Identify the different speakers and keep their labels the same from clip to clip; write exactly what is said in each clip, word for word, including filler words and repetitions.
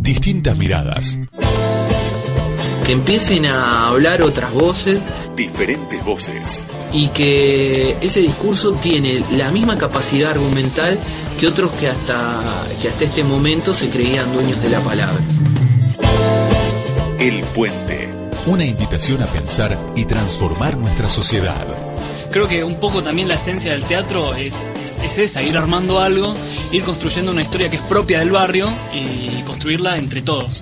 Speaker 1: Distintas miradas.
Speaker 2: Que empiecen a hablar otras voces.
Speaker 1: Diferentes voces.
Speaker 2: Y que ese discurso tiene la misma capacidad argumental que otros que hasta, que hasta este momento se creían dueños de la palabra.
Speaker 1: El Puente. Una invitación a pensar y transformar nuestra sociedad.
Speaker 3: Creo que un poco también la esencia del teatro es, es, es esa, ir armando algo, ir construyendo una historia que es propia del barrio y construirla entre todos.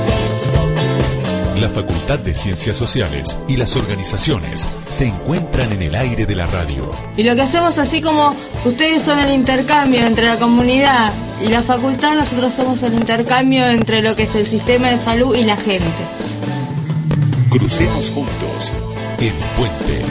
Speaker 1: La Facultad de Ciencias Sociales y las organizaciones se encuentran en el aire de la radio.
Speaker 4: Y lo que hacemos, así como ustedes son el intercambio entre la comunidad y la facultad, nosotros somos el intercambio entre lo que es el sistema de salud y la gente.
Speaker 1: Crucemos juntos El Puente.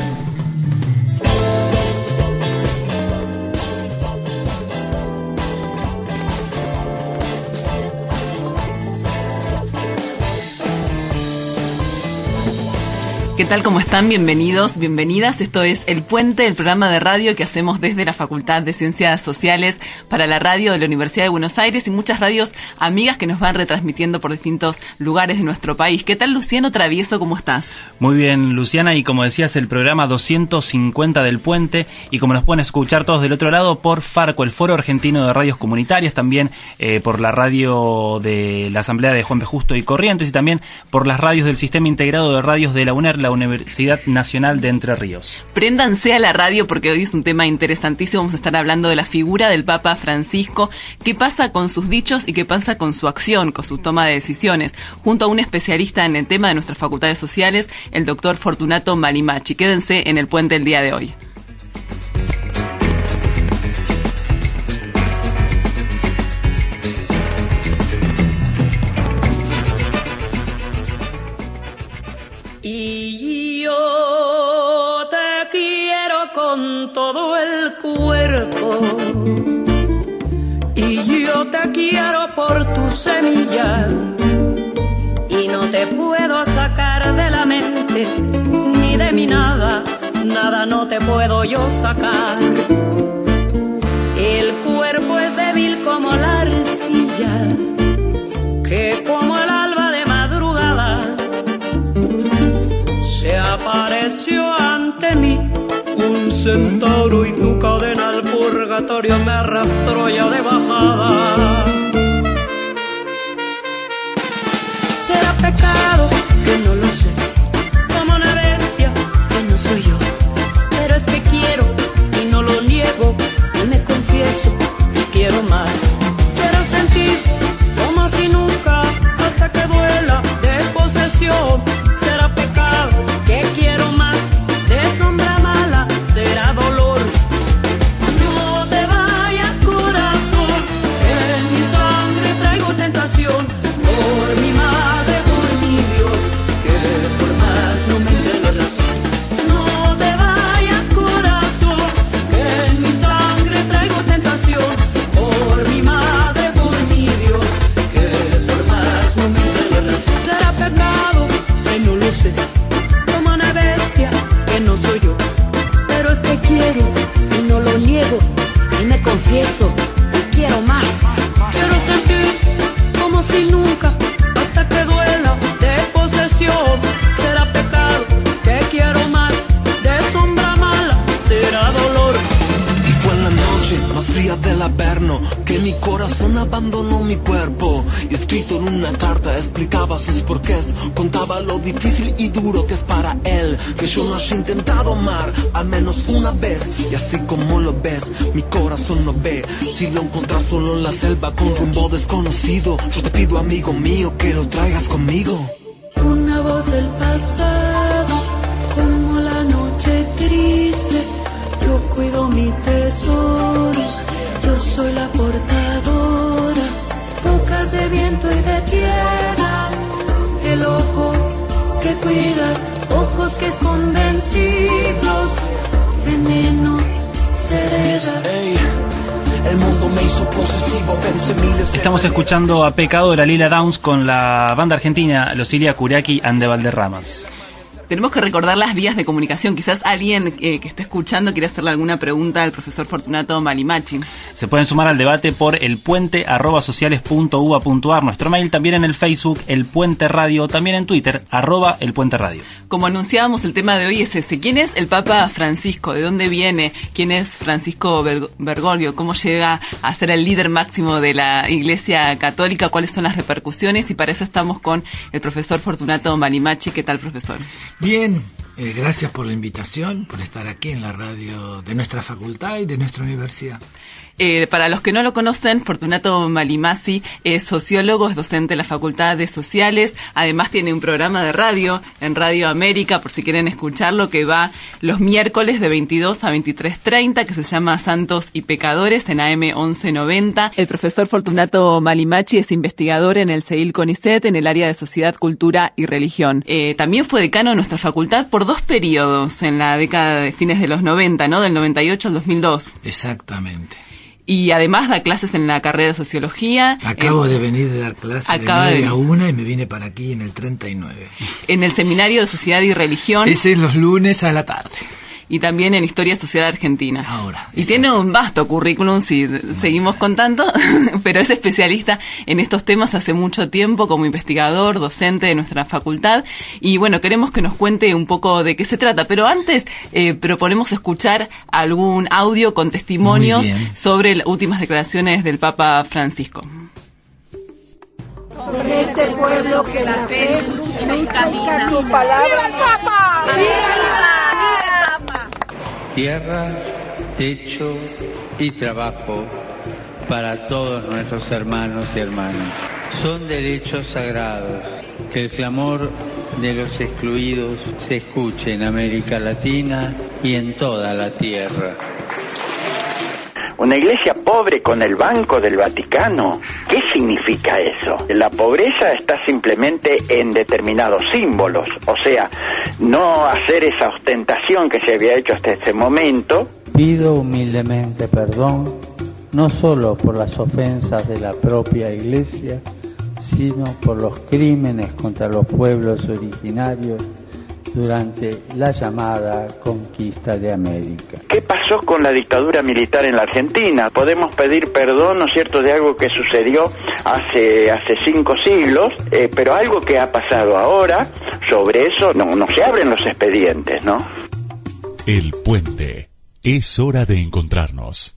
Speaker 5: ¿Qué tal? ¿Cómo están? Bienvenidos, bienvenidas. Esto es El Puente, el programa de radio que hacemos desde la Facultad de Ciencias Sociales para la radio de la Universidad de Buenos Aires y muchas radios amigas que nos van retransmitiendo por distintos lugares de nuestro país. ¿Qué tal, Luciano Travieso? ¿Cómo estás?
Speaker 6: Muy bien, Luciana, y como decías, el programa doscientos cincuenta del Puente, y como nos pueden escuchar todos del otro lado por Farco, el Foro Argentino de Radios Comunitarias, también eh, por la radio de la Asamblea de Juan B. Justo y Corrientes, y también por las radios del Sistema Integrado de Radios de la UNER, la Universidad Nacional de Entre Ríos.
Speaker 5: Préndanse a la radio porque hoy es un tema interesantísimo. Vamos a estar hablando de la figura del Papa Francisco, qué pasa con sus dichos y qué pasa con su acción, con su toma de decisiones, junto a un especialista en el tema de nuestras facultades sociales, el doctor Fortunato Malimachi. Quédense en El Puente el día de hoy.
Speaker 7: Y yo te quiero con todo el cuerpo, y yo te quiero por tu semilla, y no te puedo sacar de la mente, ni de mi nada, nada no te puedo yo sacar. El cuerpo es débil como la arcilla, que como el alba de madrugada se apareció ante mí un centauro, y tu cadena al purgatorio me arrastró ya de bajada. Será pecado que no lo sé, como una bestia que no soy yo, pero es que quiero y no lo niego, y me confieso y quiero más. Quiero sentir como si nunca, hasta que duela de posesión. Será pecado que quiero más, de sombra mala será dolor. No te vayas, corazón, que en mi sangre traigo tentación. Por mi madre, por mi Dios, que por más no me dé la razón. No te vayas, corazón, que en mi sangre traigo tentación. Por mi madre, por mi Dios, que por más no me dé la razón. Será pecado que no lo sé, como una bestia que no soy yo, pero es que quiero y no lo niego, y me confieso y quiero más. Quiero sentir como si nunca, hasta que duela de posesión. Será pecado que quiero más, de sombra mala será dolor.
Speaker 8: Y fue en la noche más fría del Averno que mi corazón abandonó mi cuerpo, y escrito en una carta explicaba sus porqués, contaba lo difícil y duro que es para él que yo no haya intentado amar al menos una vez. Y así como lo ves, mi corazón no ve. Si lo encontrás solo en la selva con rumbo desconocido, yo te pido, amigo mío, que lo traigas conmigo.
Speaker 7: Una voz del pasado, como la noche triste, yo cuido mi tesoro, yo soy la portadora, bocas de viento y de tierra, el ojo que cuida, ojos que esconden siglos, veneno se hereda.
Speaker 8: Hey. El mundo me hizo posesivo, pensé miles de...
Speaker 6: Estamos escuchando a Pecadora, Lila Downs, con la banda argentina Los Ilia Kuraki and the Valderramas.
Speaker 5: Tenemos que recordar las vías de comunicación. Quizás alguien eh, que esté escuchando quiere hacerle alguna pregunta al profesor Fortunato Malimachi.
Speaker 6: Se pueden sumar al debate por elpuente arroba sociales punto uva punto ar, nuestro mail, también en el Facebook El Puente Radio, también en Twitter arroba El Puente Radio.
Speaker 5: Como anunciábamos, el tema de hoy es ese. ¿Quién es el Papa Francisco? ¿De dónde viene? ¿Quién es Francisco Bergoglio? ¿Cómo llega a ser el líder máximo de la Iglesia Católica? ¿Cuáles son las repercusiones? Y para eso estamos con el profesor Fortunato Malimachi. ¿Qué tal, profesor?
Speaker 9: Bien, eh, gracias por la invitación, por estar aquí en la radio de nuestra facultad y de nuestra universidad.
Speaker 5: Eh, para los que no lo conocen, Fortunato Malimachi es sociólogo, es docente en la Facultad de Sociales, además tiene un programa de radio en Radio América, por si quieren escucharlo, que va los miércoles de veintidós a veintitrés treinta, que se llama Santos y Pecadores en A M once noventa. El profesor Fortunato Malimachi es investigador en el CEIL CONICET en el área de Sociedad, Cultura y Religión. Eh, también fue decano de nuestra facultad por dos periodos en la década de fines de los noventa, ¿no? Del noventa y ocho al dos mil dos.
Speaker 9: Exactamente.
Speaker 5: Y además da clases en la carrera de Sociología.
Speaker 9: Acabo eh, de venir de dar clases de nueve a una y me vine para aquí en el treinta y nueve.
Speaker 5: En el Seminario de Sociedad y Religión.
Speaker 9: Ese es los lunes a la tarde.
Speaker 5: Y también en Historia Social Argentina.
Speaker 9: Ahora.
Speaker 5: Y exacto. Tiene un vasto currículum, si no, seguimos contando, pero es especialista en estos temas hace mucho tiempo como investigador, docente de nuestra facultad. Y bueno, queremos que nos cuente un poco de qué se trata. Pero antes eh, proponemos escuchar algún audio con testimonios sobre las últimas declaraciones del Papa Francisco.
Speaker 10: Sobre este pueblo que la fe me camina. Tu palabra. ¡Viva el Papa! ¡Viva!
Speaker 11: Tierra, techo y trabajo para todos nuestros hermanos y hermanas. Son derechos sagrados. Que el clamor de los excluidos se escuche en América Latina y en toda la tierra.
Speaker 12: Una iglesia pobre con el Banco del Vaticano. ¿Qué significa eso? La pobreza está simplemente en determinados símbolos, o sea, no hacer esa ostentación que se había hecho hasta este momento.
Speaker 11: Pido humildemente perdón, no solo por las ofensas de la propia iglesia, sino por los crímenes contra los pueblos originarios durante la llamada conquista de América.
Speaker 12: ¿Qué pasó con la dictadura militar en la Argentina? Podemos pedir perdón, ¿no es cierto?, de algo que sucedió hace hace cinco siglos, eh, pero algo que ha pasado ahora, sobre eso no, no se abren los expedientes, ¿no?
Speaker 1: El Puente. Es hora de encontrarnos.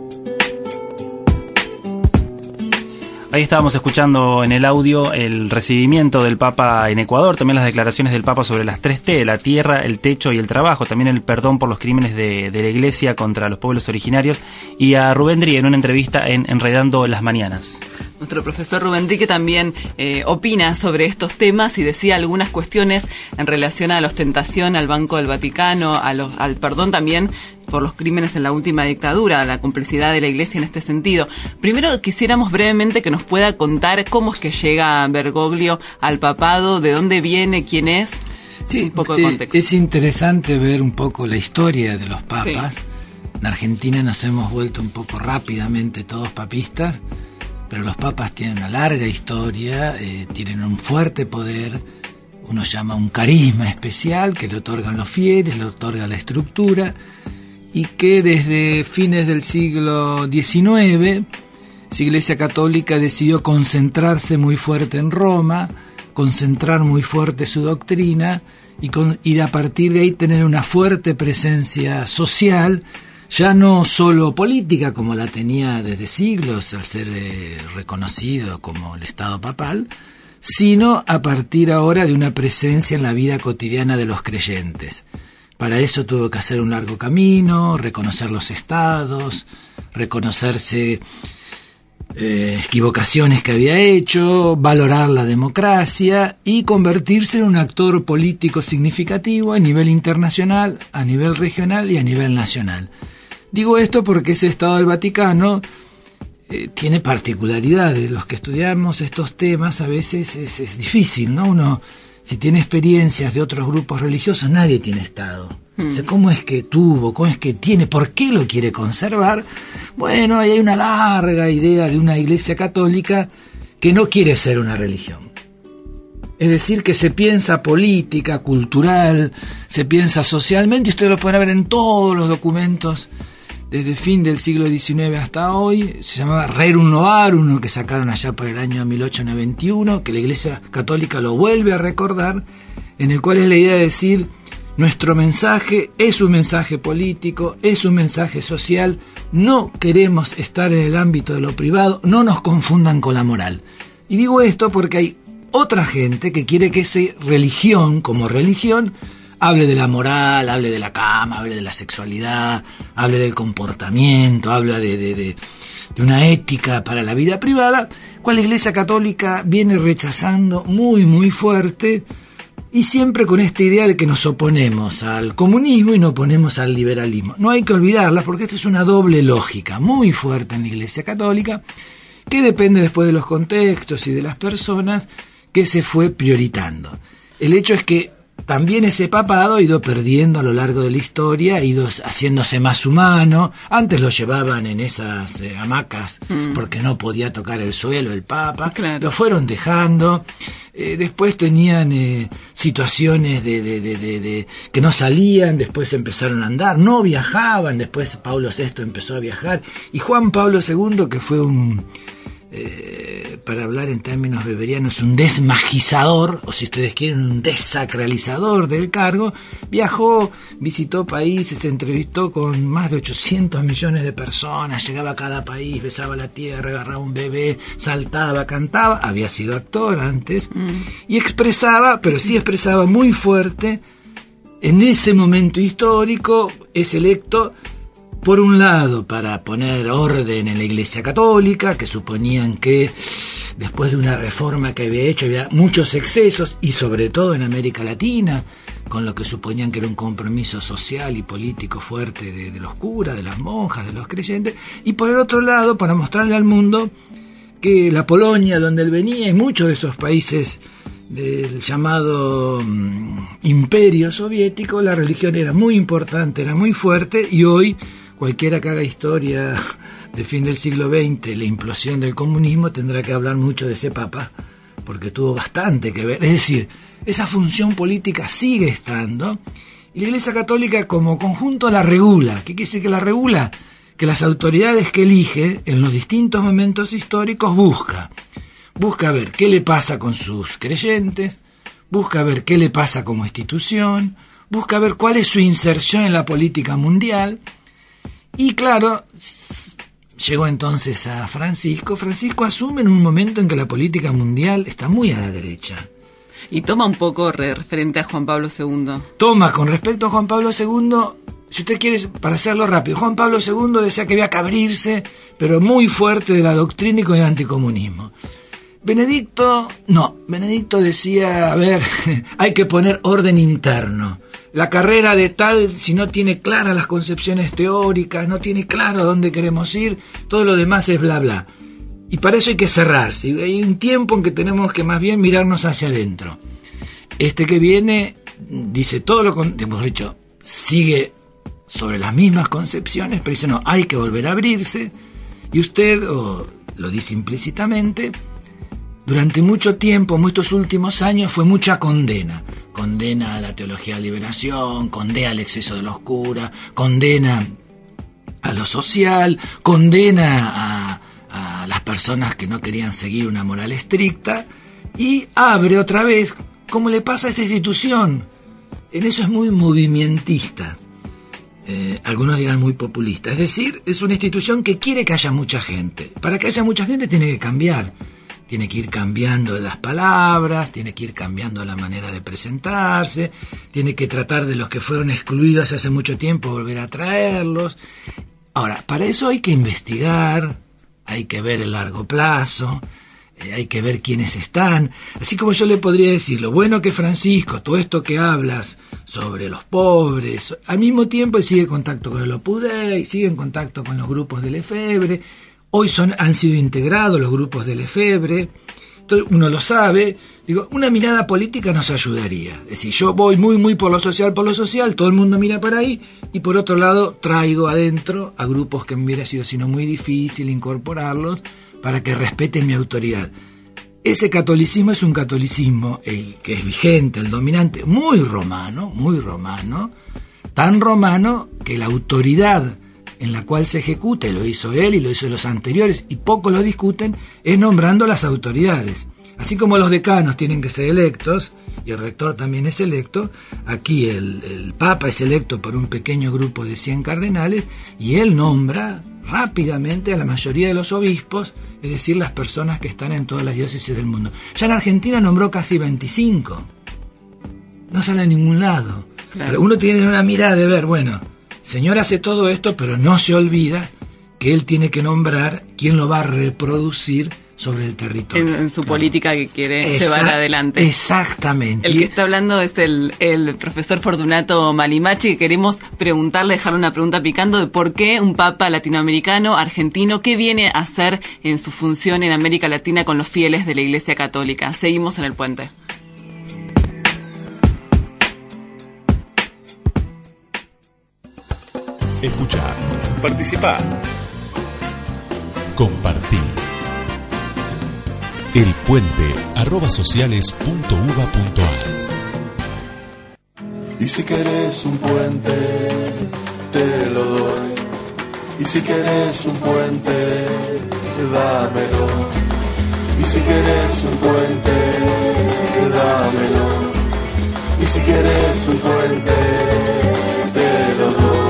Speaker 6: Ahí estábamos escuchando en el audio el recibimiento del Papa en Ecuador, también las declaraciones del Papa sobre las tres T, la tierra, el techo y el trabajo, también el perdón por los crímenes de, de la Iglesia contra los pueblos originarios, y a Rubén Drí en una entrevista en Enredando las Mañanas.
Speaker 5: Nuestro profesor Rubén Drí, que también eh, opina sobre estos temas y decía algunas cuestiones en relación a la ostentación, al Banco del Vaticano, a los, al perdón también por los crímenes en la última dictadura, la complicidad de la Iglesia en este sentido. Primero quisiéramos brevemente que nos pueda contar cómo es que llega Bergoglio al papado, de dónde viene, quién es.
Speaker 9: Sí,
Speaker 5: un poco de contexto.
Speaker 9: Es interesante ver un poco la historia de los papas. Sí. En Argentina nos hemos vuelto un poco rápidamente todos papistas, pero los papas tienen una larga historia, eh, tienen un fuerte poder, uno llama un carisma especial que le otorgan los fieles, le otorga la estructura, y que desde fines del siglo diecinueve la Iglesia Católica decidió concentrarse muy fuerte en Roma, concentrar muy fuerte su doctrina y, con, y a partir de ahí tener una fuerte presencia social, ya no solo política como la tenía desde siglos al ser eh, reconocido como el Estado papal, sino a partir ahora de una presencia en la vida cotidiana de los creyentes. Para eso tuvo que hacer un largo camino, reconocer los estados, reconocerse eh, equivocaciones que había hecho, valorar la democracia y convertirse en un actor político significativo a nivel internacional, a nivel regional y a nivel nacional. Digo esto porque ese Estado del Vaticano eh, tiene particularidades. Los que estudiamos estos temas a veces es, es difícil, ¿no? Uno, si tiene experiencias de otros grupos religiosos, nadie tiene Estado. Mm. O sea, ¿cómo es que tuvo? ¿Cómo es que tiene? ¿Por qué lo quiere conservar? Bueno, ahí hay una larga idea de una Iglesia Católica que no quiere ser una religión. es decir, que se piensa política, cultural, se piensa socialmente, y ustedes lo pueden ver en todos los documentos desde el fin del siglo diecinueve hasta hoy. Se llamaba Rerum Novarum, uno que sacaron allá por el año mil ochocientos noventa y uno, que la Iglesia Católica lo vuelve a recordar, en el cual es la idea de decir, nuestro mensaje es un mensaje político, es un mensaje social, no queremos estar en el ámbito de lo privado, no nos confundan con la moral. Y digo esto porque hay otra gente que quiere que esa religión, como religión, hable de la moral, hable de la cama, hable de la sexualidad, hable del comportamiento, habla de, de, de, de una ética para la vida privada, cual la Iglesia Católica viene rechazando muy, muy fuerte, y siempre con esta idea de que nos oponemos al comunismo y nos oponemos al liberalismo. No hay que olvidarla, porque esta es una doble lógica muy fuerte en la Iglesia Católica, que depende después de los contextos y de las personas, que se fue prioritando. El hecho es que también ese papado ha ido perdiendo a lo largo de la historia, ha ido haciéndose más humano. Antes lo llevaban en esas eh, hamacas mm. porque no podía tocar el suelo el Papa, claro. Lo fueron dejando. Eh, después tenían eh, situaciones de, de, de, de, de que no salían, después empezaron a andar, no viajaban, después Pablo sexto empezó a viajar, y Juan Pablo segundo, que fue un... Eh, para hablar en términos beberianos, un desmagizador, o si ustedes quieren, un desacralizador del cargo, viajó, visitó países, se entrevistó con más de ochocientos millones de personas, llegaba a cada país, besaba la tierra, agarraba un bebé, saltaba, cantaba, había sido actor antes, mm. y expresaba, pero sí expresaba muy fuerte, en ese momento histórico, es electo, por un lado, para poner orden en la Iglesia Católica, que suponían que después de una reforma que había hecho había muchos excesos, y sobre todo en América Latina, con lo que suponían que era un compromiso social y político fuerte de, de los curas, de las monjas, de los creyentes, y por el otro lado, para mostrarle al mundo que la Polonia, donde él venía, y muchos de esos países del llamado um, imperio soviético, la religión era muy importante, era muy fuerte, y hoy cualquiera que haga historia de fin del siglo veinte, la implosión del comunismo, tendrá que hablar mucho de ese Papa, porque tuvo bastante que ver. Es decir, esa función política sigue estando, y la Iglesia Católica como conjunto la regula. ¿Qué quiere decir que la regula? Que las autoridades que elige en los distintos momentos históricos busca. Busca ver qué le pasa con sus creyentes, busca ver qué le pasa como institución, busca ver cuál es su inserción en la política mundial. Y claro, llegó entonces a Francisco. Francisco asume en un momento en que la política mundial está muy a la derecha.
Speaker 5: Y toma un poco referente a Juan Pablo segundo.
Speaker 9: Toma, con respecto a Juan Pablo segundo, si usted quiere, para hacerlo rápido, Juan Pablo segundo decía que había que abrirse, pero muy fuerte, de la doctrina y con el anticomunismo. Benedicto, no, Benedicto decía, a ver, hay que poner orden interno. La carrera de tal, si no tiene claras las concepciones teóricas, no tiene claro a dónde queremos ir, todo lo demás es bla bla. Y para eso hay que cerrarse. Hay un tiempo en que tenemos que más bien mirarnos hacia adentro. Este que viene dice todo lo que hemos dicho, sigue sobre las mismas concepciones, pero dice no, hay que volver a abrirse. Y usted, o lo dice implícitamente, durante mucho tiempo, muchos últimos años, fue mucha condena. Condena a la teología de liberación, condena al exceso de los curas, condena a lo social, condena a, a las personas que no querían seguir una moral estricta, y abre otra vez, como le pasa a esta institución. En eso es muy movimentista. Eh, algunos dirán muy populista. Es decir, es una institución que quiere que haya mucha gente. Para que haya mucha gente tiene que cambiar. Tiene que ir cambiando las palabras, tiene que ir cambiando la manera de presentarse, tiene que tratar de los que fueron excluidos hace mucho tiempo volver a traerlos. Ahora, para eso hay que investigar, hay que ver el largo plazo, eh, hay que ver quiénes están. Así como yo le podría decir, lo bueno que Francisco, todo esto que hablas sobre los pobres, al mismo tiempo él sigue en contacto con el Opus Dei, sigue en contacto con los grupos de Lefebvre. Hoy son, han sido integrados los grupos de Lefebvre, entonces uno lo sabe. Digo, una mirada política nos ayudaría. Es decir, yo voy muy, muy por lo social, por lo social, todo el mundo mira para ahí, y por otro lado traigo adentro a grupos que me hubiera sido sino muy difícil incorporarlos para que respeten mi autoridad. ese catolicismo es un catolicismo, el que es vigente, el dominante, muy romano, muy romano, tan romano que la autoridad en la cual se ejecuta, y lo hizo él y lo hizo los anteriores, y pocos lo discuten, es nombrando las autoridades. Así como los decanos tienen que ser electos, y el rector también es electo, aquí el, el Papa es electo por un pequeño grupo de cien cardenales, y él nombra rápidamente a la mayoría de los obispos, es decir, las personas que están en todas las diócesis del mundo. Ya en Argentina nombró casi veinticinco. No sale a ningún lado. Claro. Pero uno tiene una mirada de ver, bueno, Señor hace todo esto, pero no se olvida que él tiene que nombrar quién lo va a reproducir sobre el territorio.
Speaker 5: En, en su claro. política que quiere Exact, llevar adelante.
Speaker 9: Exactamente.
Speaker 5: El que está hablando es el, el profesor Fortunato Malimachi, que queremos preguntarle, dejarle una pregunta picando de por qué un papa latinoamericano, argentino, qué viene a hacer en su función en América Latina con los fieles de la Iglesia Católica. Seguimos en el puente.
Speaker 1: Escuchar, participar, compartir. El Puente, arroba sociales punto uva punto a.
Speaker 13: Y si querés un puente, te lo doy. Y si querés un puente, dámelo. Y si querés un puente, dámelo. Y si querés un puente, te lo doy.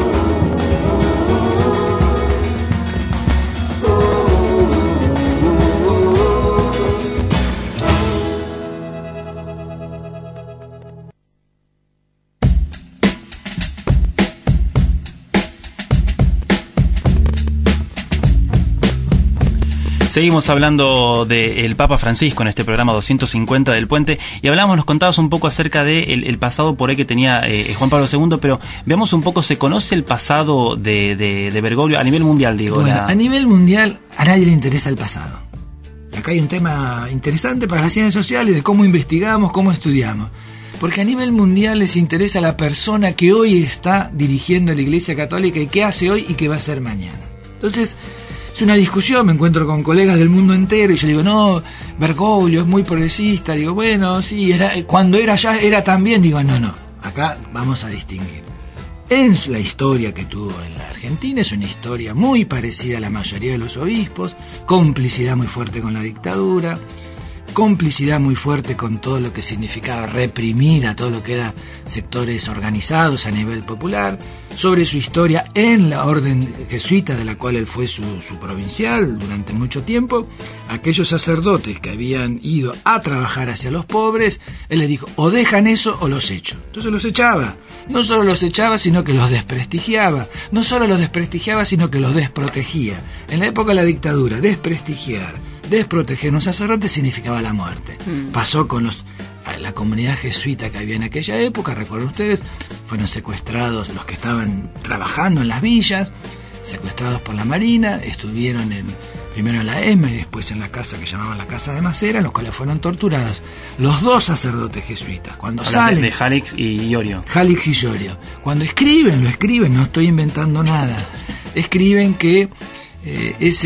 Speaker 6: Seguimos hablando del Papa Francisco en este programa doscientos cincuenta del Puente, y hablamos, nos contabas un poco acerca de el, el pasado por ahí que tenía eh, Juan Pablo segundo, pero veamos un poco, ¿se conoce el pasado de, de, de Bergoglio a nivel mundial, digo?
Speaker 9: Bueno,
Speaker 6: la...
Speaker 9: a nivel mundial a nadie le interesa el pasado. Acá hay un tema interesante para las ciencias sociales de cómo investigamos, cómo estudiamos. Porque a nivel mundial les interesa la persona que hoy está dirigiendo la Iglesia Católica y qué hace hoy y qué va a hacer mañana. Entonces, es una discusión, me encuentro con colegas del mundo entero y yo digo, no, Bergoglio es muy progresista. Digo, bueno, sí, era, cuando era allá era también. Digo, no, no, acá vamos a distinguir. En la historia que tuvo en la Argentina es una historia muy parecida a la mayoría de los obispos, complicidad muy fuerte con la dictadura, complicidad muy fuerte con todo lo que significaba reprimir a todo lo que eran sectores organizados a nivel popular, sobre su historia en la orden jesuita de la cual él fue su, su provincial durante mucho tiempo. Aquellos sacerdotes que habían ido a trabajar hacia los pobres, él les dijo, o dejan eso o los echo. Entonces los echaba, no solo los echaba sino que los desprestigiaba, no solo los desprestigiaba sino que los desprotegía. En la época de la dictadura, desprestigiar, desproteger a un sacerdote significaba la muerte. Mm. Pasó con los, la comunidad jesuita que había en aquella época, recuerden ustedes, fueron secuestrados los que estaban trabajando en las villas, secuestrados por la Marina, estuvieron en, primero en la E M A y después en la casa que llamaban la Casa de Macera, en los cuales fueron torturados. Los dos sacerdotes jesuitas, cuando Habla salen...
Speaker 6: De, de Jalix y Iorio.
Speaker 9: Jalix y Iorio. Cuando escriben, lo escriben, no estoy inventando nada, escriben que Eh, esa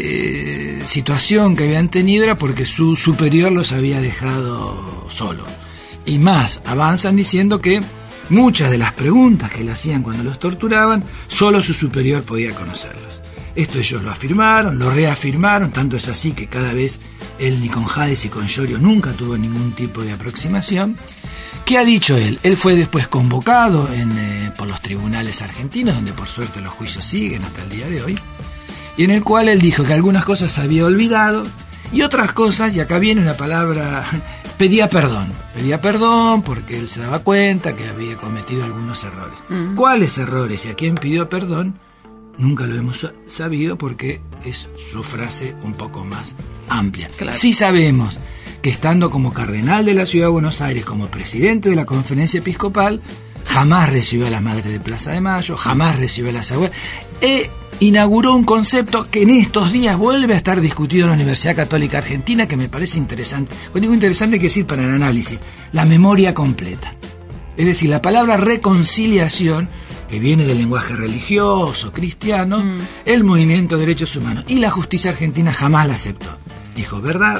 Speaker 9: eh, situación que habían tenido era porque su superior los había dejado solos. Y más, avanzan diciendo que muchas de las preguntas que le hacían cuando los torturaban, solo su superior podía conocerlos. Esto ellos lo afirmaron, lo reafirmaron, tanto es así que cada vez él ni con Jalix y con Iorio nunca tuvo ningún tipo de aproximación. ¿Qué ha dicho él? Él fue después convocado en, eh, por los tribunales argentinos, donde por suerte los juicios siguen hasta el día de hoy, y en el cual él dijo que algunas cosas había olvidado y otras cosas, y acá viene una palabra, pedía perdón. Pedía perdón porque él se daba cuenta que había cometido algunos errores. Mm. ¿Cuáles errores y a quién pidió perdón? Nunca lo hemos sabido porque es su frase un poco más amplia. Claro. Sí sabemos que estando como cardenal de la Ciudad de Buenos Aires, como presidente de la Conferencia Episcopal, jamás recibió a las Madres de Plaza de Mayo, jamás recibió a las abuelas. E inauguró un concepto que en estos días vuelve a estar discutido en la Universidad Católica Argentina, que me parece interesante. Cuando digo interesante, hay que decir para el análisis, la memoria completa. Es decir, la palabra reconciliación, que viene del lenguaje religioso, cristiano, mm. el movimiento de derechos humanos y la justicia argentina jamás la aceptó. Dijo, verdad,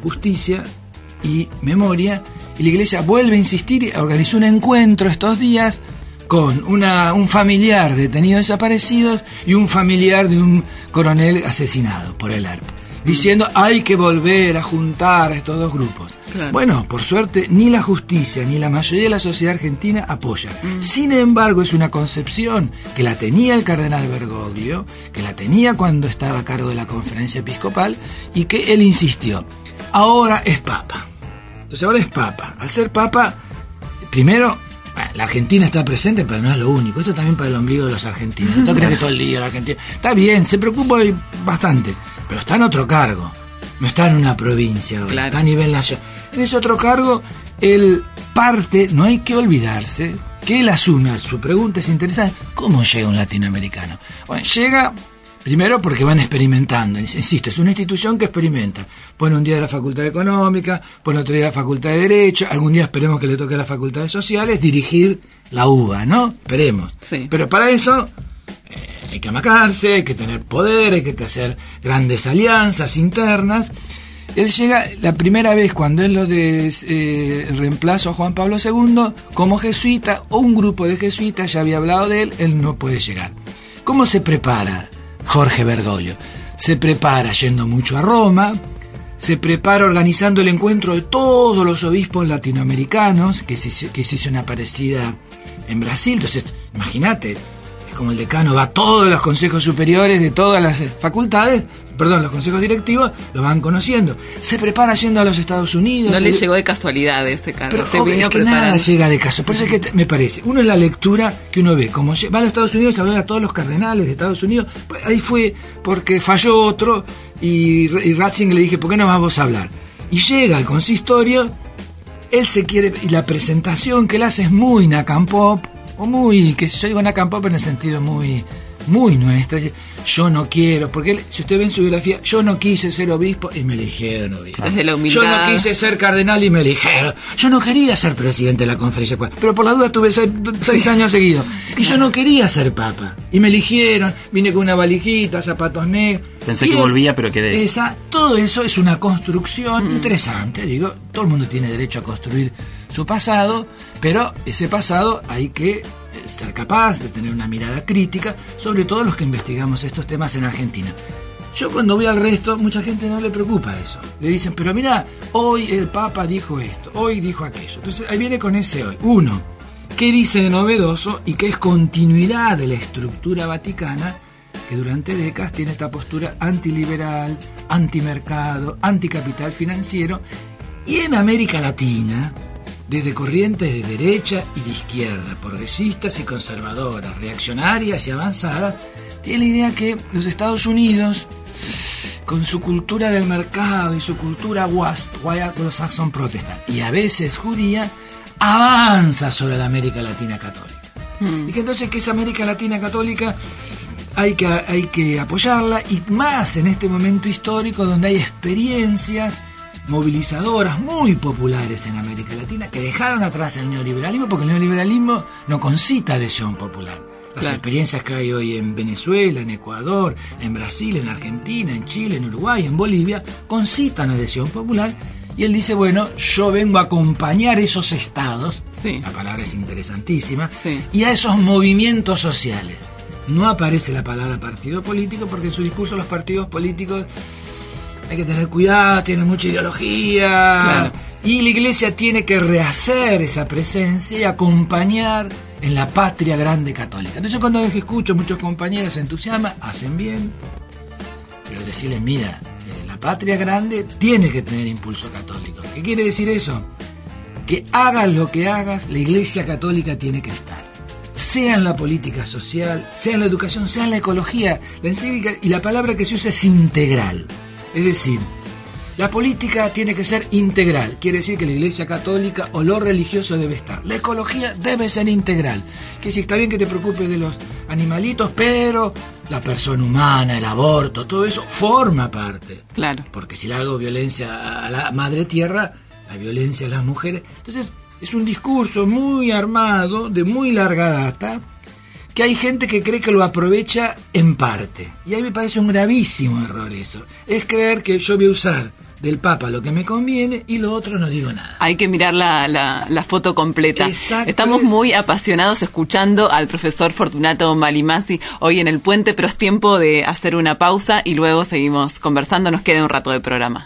Speaker 9: justicia y memoria, y la Iglesia vuelve a insistir y organizó un encuentro estos días con una, un familiar de detenidos desaparecidos y un familiar de un coronel asesinado por el E R P, diciendo hay que volver a juntar a estos dos grupos. Claro. Bueno, por suerte ni la justicia ni la mayoría de la sociedad argentina apoya. Mm. Sin embargo, es una concepción que la tenía el cardenal Bergoglio, que la tenía cuando estaba a cargo de la conferencia episcopal y que él insistió. Ahora es papa. Entonces ahora es papa. Al ser papa, primero, la Argentina está presente, pero no es lo único. Esto también para el ombligo de los argentinos. No te crees que todo el día la Argentina... Está bien, se preocupa bastante, pero está en otro cargo. No está en una provincia ahora, claro. Está a nivel nacional. En ese otro cargo, él parte, no hay que olvidarse, que él asume, su pregunta es interesante, ¿cómo llega un latinoamericano? Bueno, llega... Primero porque van experimentando, insisto, es una institución que experimenta. Pone un día de la Facultad Económica, pone otro día de la Facultad de Derecho, algún día esperemos que le toque a las Facultades Sociales dirigir la U B A, ¿no? Esperemos. Sí. Pero para eso eh, hay que amacarse, hay que tener poder, hay que hacer grandes alianzas internas. Él llega la primera vez cuando es lo de eh, el reemplazo a Juan Pablo segundo, como jesuita o un grupo de jesuitas, ya había hablado de él, él no puede llegar. ¿Cómo se prepara Jorge Bergoglio? Se prepara yendo mucho a Roma, se prepara organizando el encuentro de todos los obispos latinoamericanos, que se, que se hizo una parecida en Brasil. Entonces, imagínate, es como el decano va a todos los consejos superiores de todas las facultades, perdón, los consejos directivos, lo van conociendo. Se prepara yendo a los Estados Unidos.
Speaker 5: No le
Speaker 9: el...
Speaker 5: llegó de casualidad ese cargo.
Speaker 9: Pero
Speaker 5: se
Speaker 9: obvio,
Speaker 5: vino
Speaker 9: es que
Speaker 5: preparando.
Speaker 9: Nada llega de caso. Por eso es que te, me parece, uno es la lectura que uno ve, como va a los Estados Unidos a hablar a todos los cardenales de Estados Unidos, pues ahí fue porque falló otro y, y Ratzinger le dije, ¿por qué no vas vos a hablar? Y llega al consistorio, él se quiere, y la presentación que él hace es muy Nacampop, o muy, que yo digo Nacampop en el sentido muy, muy nuestra. Yo no quiero, porque él, si usted ve en su biografía, yo no quise ser obispo y me eligieron obispo.
Speaker 5: Desde la humildad.
Speaker 9: Yo no quise ser cardenal y me eligieron. Yo no quería ser presidente de la conferencia, pero por la duda tuve seis, seis sí. años seguidos. Y yo no quería ser papa. Y me eligieron, vine con una valijita, zapatos negros.
Speaker 6: Pensé que volvía, pero quedé.
Speaker 9: Esa, todo eso es una construcción mm. interesante, digo, todo el mundo tiene derecho a construir su pasado, pero ese pasado hay que ser capaz de tener una mirada crítica, sobre todo los que investigamos estos temas en Argentina. Yo cuando voy al resto, mucha gente no le preocupa eso. Le dicen, pero mira, hoy el Papa dijo esto, hoy dijo aquello. Entonces ahí viene con ese hoy. Uno, ¿qué dice de novedoso y qué es continuidad de la estructura vaticana que durante décadas tiene esta postura antiliberal, antimercado, anticapital financiero? Y en América Latina, desde corrientes de derecha y de izquierda, progresistas y conservadoras, reaccionarias y avanzadas, tiene la idea que los Estados Unidos, con su cultura del mercado y su cultura anglo-saxon protestant y a veces judía, avanza sobre la América Latina católica. Mm. Y que entonces que esa América Latina católica hay que, hay que apoyarla, y más en este momento histórico donde hay experiencias movilizadoras muy populares en América Latina que dejaron atrás el neoliberalismo, porque el neoliberalismo no concita adhesión popular. Las claro. experiencias que hay hoy en Venezuela, en Ecuador, en Brasil, en Argentina, en Chile, en Uruguay, en Bolivia, concitan adhesión popular. Y él dice, bueno, yo vengo a acompañar esos estados, sí. la palabra es interesantísima, sí. y a esos movimientos sociales. No aparece la palabra partido político, porque en su discurso los partidos políticos hay que tener cuidado, tienen mucha ideología, claro. y la Iglesia tiene que rehacer esa presencia y acompañar en la patria grande católica. Entonces, cuando escucho muchos compañeros se entusiasman, hacen bien, pero decirles, mira, la patria grande tiene que tener impulso católico. ¿Qué quiere decir eso? Que hagas lo que hagas, la Iglesia católica tiene que estar. Sea en la política social, sea en la educación, sea en la ecología, la encíclica, y la palabra que se usa es integral. Es decir, la política tiene que ser integral. Quiere decir que la Iglesia católica o lo religioso debe estar. La ecología debe ser integral. Quiere decir, está bien que te preocupes de los animalitos, pero la persona humana, el aborto, todo eso forma parte.
Speaker 5: Claro.
Speaker 9: Porque si le hago violencia a la madre tierra, la violencia a las mujeres. Entonces, es un discurso muy armado, de muy larga data, que hay gente que cree que lo aprovecha en parte. Y a mí me parece un gravísimo error eso. Es creer que yo voy a usar del Papa lo que me conviene y lo otro no digo nada.
Speaker 5: Hay que mirar la, la, la foto completa.
Speaker 9: Exacto.
Speaker 5: Estamos muy apasionados escuchando al profesor Fortunato Malimasi hoy en el puente, pero es tiempo de hacer una pausa y luego seguimos conversando. Nos queda un rato de programa.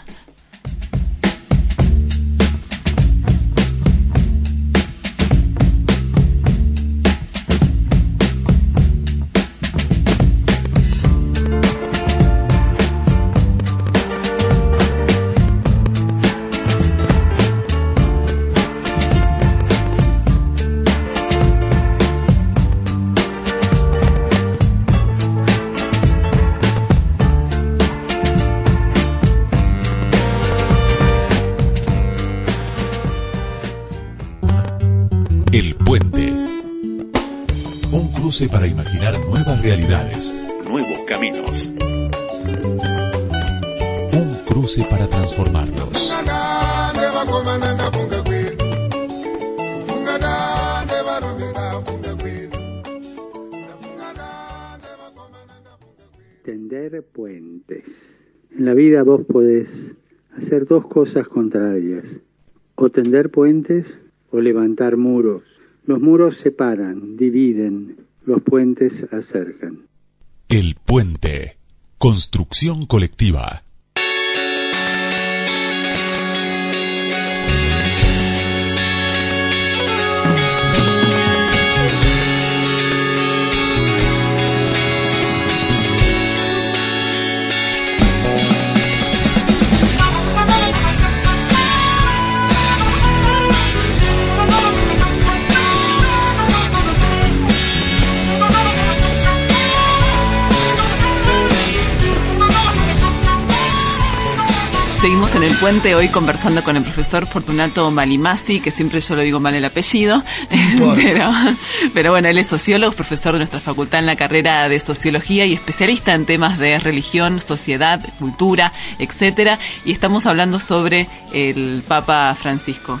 Speaker 1: El Puente. Un cruce para imaginar nuevas realidades, nuevos caminos. Un cruce para transformarnos.
Speaker 14: Tender puentes. En la vida vos podés hacer dos cosas contrarias: o tender puentes o levantar muros. Los muros separan, dividen, los puentes acercan.
Speaker 1: El Puente. Construcción colectiva.
Speaker 5: Seguimos en el puente hoy conversando con el profesor Fortunato Malimasi, que siempre yo lo digo mal el apellido, pero, pero bueno, él es sociólogo, profesor de nuestra facultad en la carrera de sociología y especialista en temas de religión, sociedad, cultura, etcétera, y estamos hablando sobre el Papa Francisco.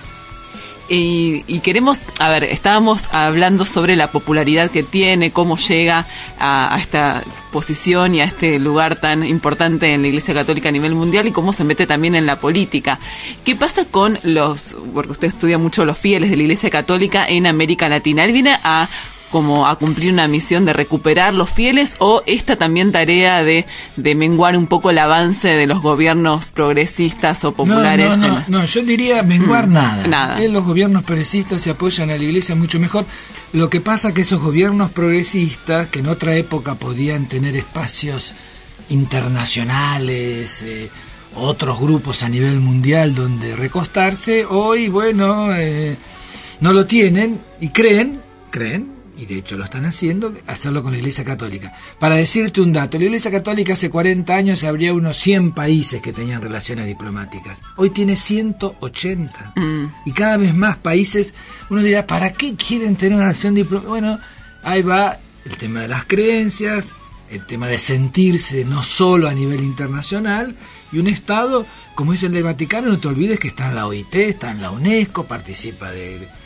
Speaker 5: Y, y queremos, a ver, estábamos hablando sobre la popularidad que tiene, cómo llega a, a esta posición y a este lugar tan importante en la Iglesia Católica a nivel mundial y cómo se mete también en la política. ¿Qué pasa con los, porque usted estudia mucho los fieles de la Iglesia Católica en América Latina? Él viene a como a cumplir una misión de recuperar los fieles, o esta también tarea de, de menguar un poco el avance de los gobiernos progresistas o populares.
Speaker 9: No, no, no,
Speaker 5: en...
Speaker 9: no yo diría menguar mm, nada.
Speaker 5: nada.
Speaker 9: Eh, los gobiernos progresistas se apoyan a la Iglesia mucho mejor. Lo que pasa que esos gobiernos progresistas, que en otra época podían tener espacios internacionales, eh, otros grupos a nivel mundial donde recostarse, hoy, bueno, eh, no lo tienen y creen, creen, y de hecho lo están haciendo, hacerlo con la Iglesia Católica. Para decirte un dato, la Iglesia Católica hace cuarenta años habría unos cien países que tenían relaciones diplomáticas. Hoy tiene ciento ochenta. Mm. Y cada vez más países, uno dirá, ¿para qué quieren tener una relación diplomática? Bueno, ahí va el tema de las creencias, el tema de sentirse no solo a nivel internacional, y un Estado, como es el del Vaticano, no te olvides que está en la O I T, está en la UNESCO, participa de... de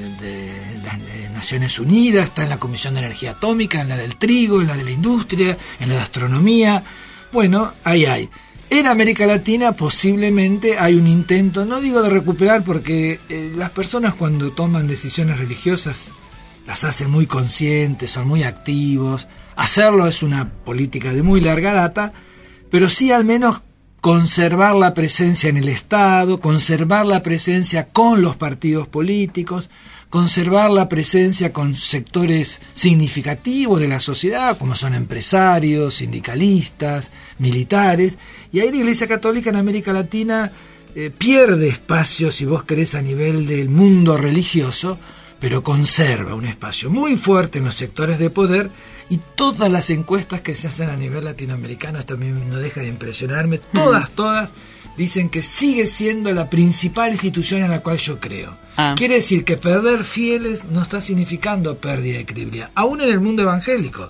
Speaker 9: de las Naciones Unidas, está en la Comisión de Energía Atómica, en la del trigo, en la de la industria, en la de astronomía. Bueno, ahí hay. En América Latina posiblemente hay un intento, no digo de recuperar, porque eh, las personas cuando toman decisiones religiosas las hacen muy conscientes, son muy activos. Hacerlo es una política de muy larga data, pero sí al menos conservar la presencia en el Estado, conservar la presencia con los partidos políticos, conservar la presencia con sectores significativos de la sociedad, como son empresarios, sindicalistas, militares. Y ahí la Iglesia Católica en América Latina eh, pierde espacio, si vos querés, a nivel del mundo religioso, pero conserva un espacio muy fuerte en los sectores de poder. Y todas las encuestas que se hacen a nivel latinoamericano, esto también no deja de impresionarme, todas, todas dicen que sigue siendo la principal institución en la cual yo creo. Ah. Quiere decir que perder fieles no está significando pérdida de credibilidad, aún en el mundo evangélico.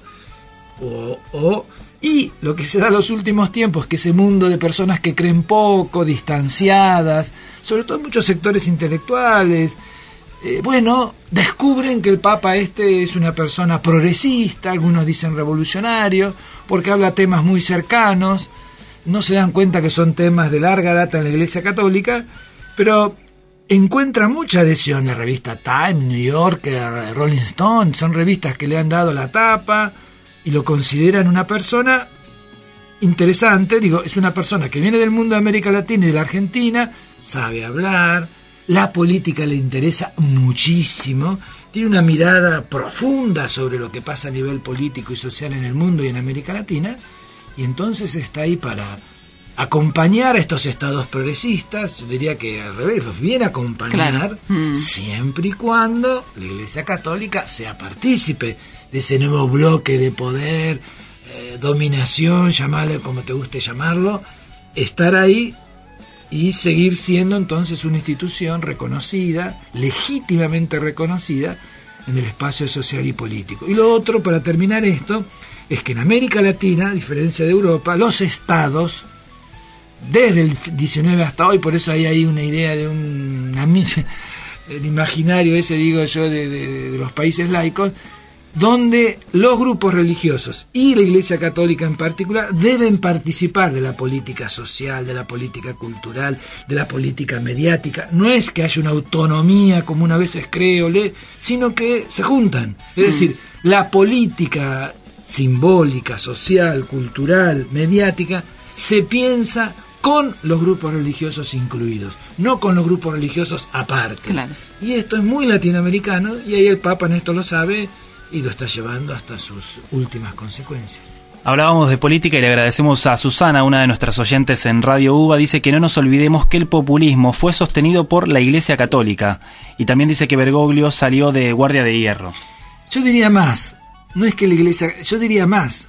Speaker 9: O, o y lo que se da en los últimos tiempos, que ese mundo de personas que creen poco, distanciadas, sobre todo en muchos sectores intelectuales, Eh, bueno, descubren que el Papa este es una persona progresista, algunos dicen revolucionario, porque habla temas muy cercanos, no se dan cuenta que son temas de larga data en la Iglesia Católica, pero encuentra mucha adhesión en la revista Time, New Yorker, Rolling Stone. Son revistas que le han dado la tapa y lo consideran una persona interesante. Digo, es una persona que viene del mundo de América Latina y de la Argentina, sabe hablar, la política le interesa muchísimo, tiene una mirada profunda sobre lo que pasa a nivel político y social en el mundo y en América Latina, y entonces está ahí para acompañar a estos estados progresistas. Yo diría que al revés, los viene a acompañar, claro. mm. siempre y cuando la Iglesia Católica sea partícipe de ese nuevo bloque de poder, eh, dominación, llamarle como te guste llamarlo, estar ahí y seguir siendo entonces una institución reconocida, legítimamente reconocida en el espacio social y político. Y lo otro, para terminar esto, es que en América Latina, a diferencia de Europa, los estados, desde el diecinueve hasta hoy, por eso hay ahí una idea de un una, el imaginario ese, digo yo, de, de, de los países laicos, donde los grupos religiosos y la Iglesia Católica en particular deben participar de la política social, de la política cultural, de la política mediática. No es que haya una autonomía como una vez cree o lee, sino que se juntan. Es mm. decir, la política simbólica, social, cultural, mediática, se piensa con los grupos religiosos incluidos, no con los grupos religiosos aparte. Claro. Y esto es muy latinoamericano, y ahí el Papa en esto lo sabe y lo está llevando hasta sus últimas consecuencias.
Speaker 6: Hablábamos de política y le agradecemos a Susana, una de nuestras oyentes en Radio UBA. Dice que no nos olvidemos que el populismo fue sostenido por la Iglesia Católica, y también dice que Bergoglio salió de Guardia de Hierro.
Speaker 9: Yo diría más, no es que la Iglesia, yo diría más,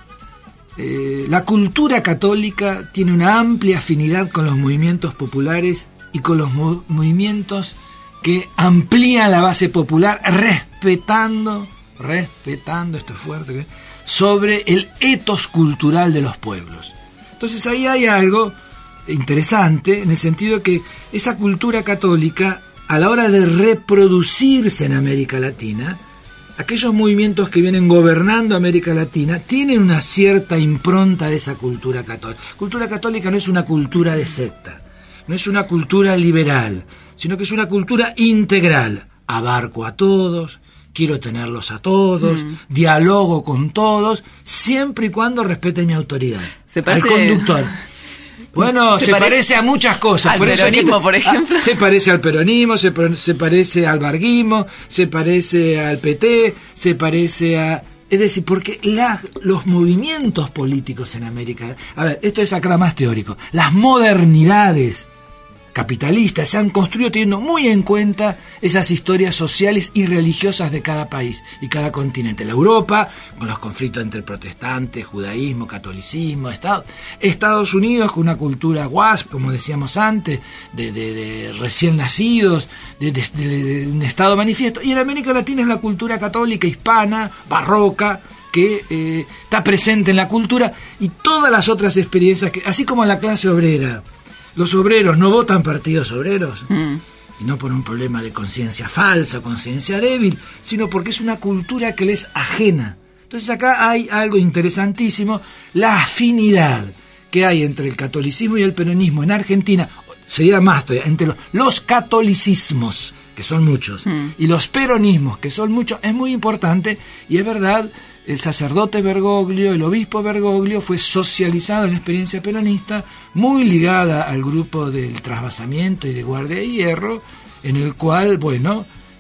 Speaker 9: eh, la cultura católica tiene una amplia afinidad con los movimientos populares y con los mo- movimientos que amplían la base popular, respetando respetando, esto es fuerte, ¿eh? sobre el etos cultural de los pueblos. Entonces ahí hay algo interesante, en el sentido que esa cultura católica, a la hora de reproducirse en América Latina, aquellos movimientos que vienen gobernando América Latina tienen una cierta impronta de esa cultura católica. Cultura católica no es una cultura de secta, no es una cultura liberal, sino que es una cultura integral. Abarco a todos, quiero tenerlos a todos, mm. dialogo con todos, siempre y cuando respeten mi autoridad. Se parece... Al conductor. Bueno, se, se parece... parece a muchas cosas.
Speaker 5: Al
Speaker 9: por
Speaker 5: peronismo,
Speaker 9: eso te...
Speaker 5: por ejemplo.
Speaker 9: Ah, se parece al peronismo, se, se parece al varguismo, se parece al P T, se parece a... Es decir, porque la, los movimientos políticos en América... A ver, esto es acá más teórico. Las modernidades capitalistas se han construido teniendo muy en cuenta esas historias sociales y religiosas de cada país y cada continente. La Europa, con los conflictos entre protestantes, judaísmo, catolicismo, Estados, Estados Unidos con una cultura WASP, como decíamos antes, de, de, de recién nacidos, de, de, de, de un Estado manifiesto. Y en América Latina es la cultura católica, hispana, barroca, que eh, está presente en la cultura, y todas las otras experiencias, que, así como la clase obrera. Los obreros no votan partidos obreros, mm. y no por un problema de conciencia falsa, conciencia débil, sino porque es una cultura que les ajena. Entonces acá hay algo interesantísimo, la afinidad que hay entre el catolicismo y el peronismo en Argentina, sería más todavía, entre los, los catolicismos, que son muchos, mm. y los peronismos, que son muchos, es muy importante, y es verdad. El sacerdote Bergoglio, el obispo Bergoglio, fue socializado en la experiencia peronista, muy ligada al grupo del trasvasamiento y de Guardia de Hierro, en el cual, bueno,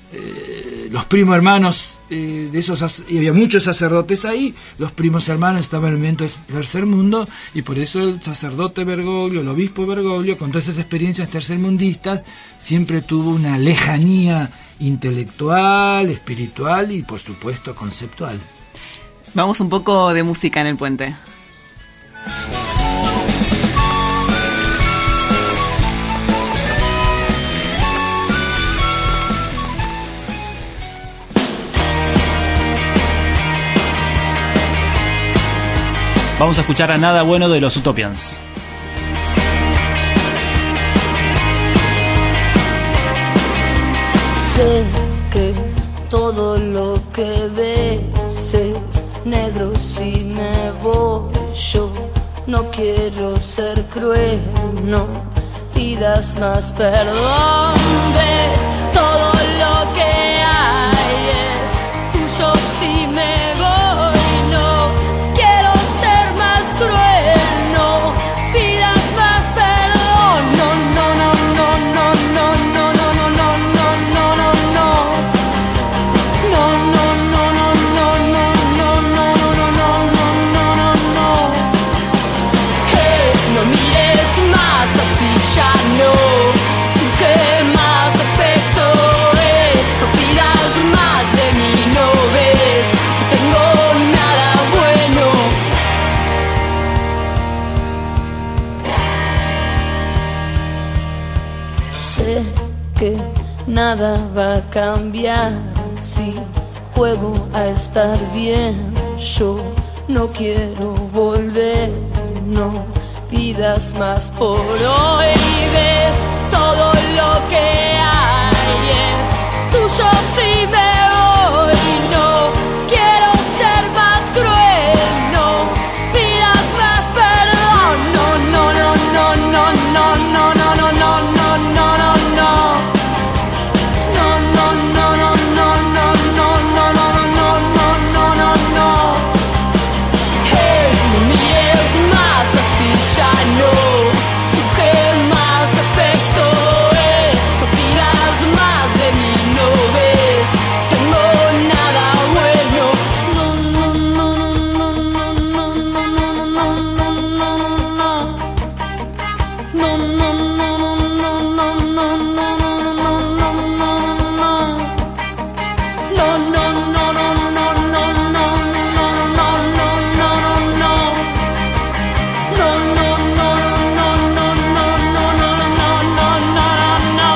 Speaker 9: eh, los primos hermanos, eh, de esos, y había muchos sacerdotes ahí, los primos hermanos estaban en el movimiento del tercer mundo, y por eso el sacerdote Bergoglio, el obispo Bergoglio, con todas esas experiencias tercermundistas, siempre tuvo una lejanía intelectual, espiritual y, por supuesto, conceptual.
Speaker 5: Vamos un poco de música en el puente.
Speaker 6: Vamos a escuchar a Nada Bueno de los Utopians.
Speaker 15: Sé que todo lo que ves es negro. Si me voy yo no quiero ser cruel, no pidas más perdón. Ves, todo lo que hay es tuyo si me voy. No quiero ser más cruel, no pidas más perdón. No, no, no, no, no, no, no, no, no, no, no, no, no, no. No, no, no, no, no, no, no, no, no, no, no, no, no. Hey, no mires más así, ya no. Surge más afecto, eh. No pidas más de mí, no ves. No tengo nada bueno. Sé que nada va a cambiar si juego a estar bien. Yo no quiero volver, no pidas más por hoy. Ves, todo lo que hay es tuyo si me voy. No quiero ser más cruel, no pidas más perdón. No, no, no, no, no, no, no, no, no, no, no, no, no, no. No, no, no, no, no, no, no, no, no, no, no, no, no, no. Hey, no mires más así, ya no. Surge más afecto, eh. No pidas más de mí, no ves. Tengo nada bueno. No, no, no, no, no, no, no, no, no, no, no, no, no. No, no, no, no, no, no, no, no, no, no, no, no. No, no, no, no, no, no, no, no, no, no, no, no, no. No, no, no, no, no, no, no, no, no, no, no, no.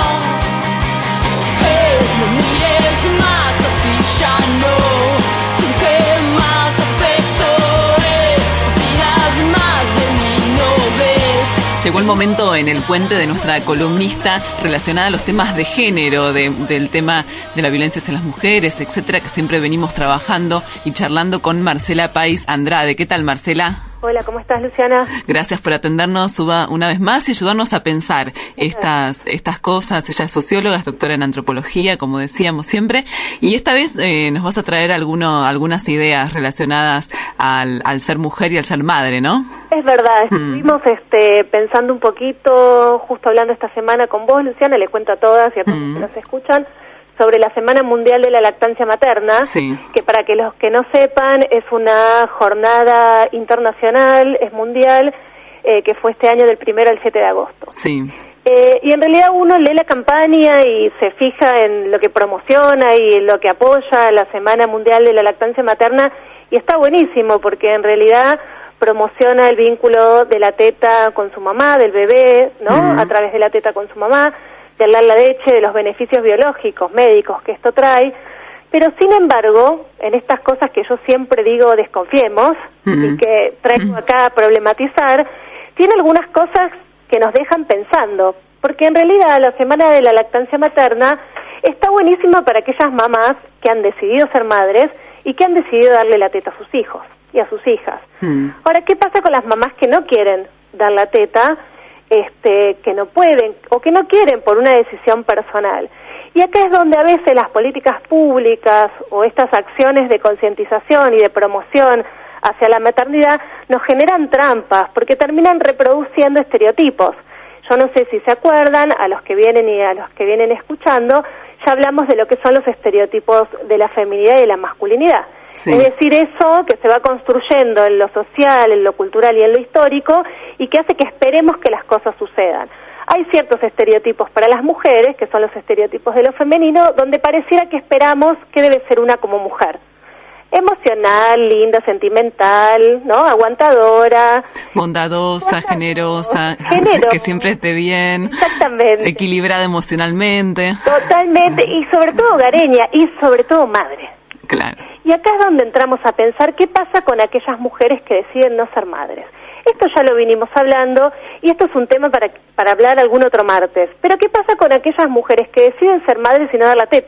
Speaker 15: Hey, no mires más así, ya no. Surge más afecto, eh. No pidas más de mí, no ves.
Speaker 5: Llegó el momento en el puente de nuestra columnista relacionada a los temas de género, de, del tema de la violencia hacia las mujeres, etcétera, que siempre venimos trabajando y charlando con Marcela País Andrade. ¿Qué tal, Marcela?
Speaker 16: Hola, ¿cómo estás, Luciana?
Speaker 5: Gracias por atendernos una, una vez más y ayudarnos a pensar estas estas cosas. Ella es socióloga, es doctora en antropología, como decíamos siempre, y esta vez eh, nos vas a traer alguno, algunas ideas relacionadas al, al ser mujer y al ser madre, ¿no?
Speaker 16: Es verdad, estuvimos mm. este, pensando un poquito, justo hablando esta semana con vos, Luciana, le cuento a todas y a todos mm. que nos escuchan, sobre la Semana Mundial de la Lactancia Materna, sí. que para que los que no sepan es una jornada internacional, es mundial, eh, que fue este año del primero al siete de agosto.
Speaker 5: Sí.
Speaker 16: Eh, y en realidad uno lee la campaña y se fija en lo que promociona y en lo que apoya la Semana Mundial de la Lactancia Materna, y está buenísimo porque en realidad promociona el vínculo de la teta con su mamá, del bebé, ¿no? Uh-huh. A través de la teta con su mamá, de dar la leche, de los beneficios biológicos, médicos que esto trae, pero sin embargo, en estas cosas que yo siempre digo desconfiemos, uh-huh. y que traigo acá a problematizar, tiene algunas cosas que nos dejan pensando, porque en realidad la Semana de la Lactancia Materna está buenísima para aquellas mamás que han decidido ser madres y que han decidido darle la teta a sus hijos y a sus hijas. Uh-huh. Ahora, ¿qué pasa con las mamás que no quieren dar la teta? Este, que no pueden o que no quieren por una decisión personal. Y acá es donde a veces las políticas públicas o estas acciones de concientización y de promoción hacia la maternidad nos generan trampas porque terminan reproduciendo estereotipos. Yo no sé si se acuerdan, a los que vienen y a los que vienen escuchando, ya hablamos de lo que son los estereotipos de la feminidad y de la masculinidad. Sí. Es decir, eso que se va construyendo en lo social, en lo cultural y en lo histórico y que hace que esperemos que las cosas sucedan. Hay ciertos estereotipos para las mujeres, que son los estereotipos de lo femenino, donde pareciera que esperamos que debe ser una como mujer. Emocional, linda, sentimental, ¿no? Aguantadora.
Speaker 5: Bondadosa, bondadosa generosa,
Speaker 16: generosa,
Speaker 5: que siempre esté bien.
Speaker 16: Exactamente.
Speaker 5: Equilibrada emocionalmente.
Speaker 16: Totalmente, y sobre todo hogareña, y sobre todo madre.
Speaker 5: Claro.
Speaker 16: Y acá es donde entramos a pensar qué pasa con aquellas mujeres que deciden no ser madres. Esto ya lo vinimos hablando y esto es un tema para, para hablar algún otro martes. Pero ¿qué pasa con aquellas mujeres que deciden ser madres y no dar la teta?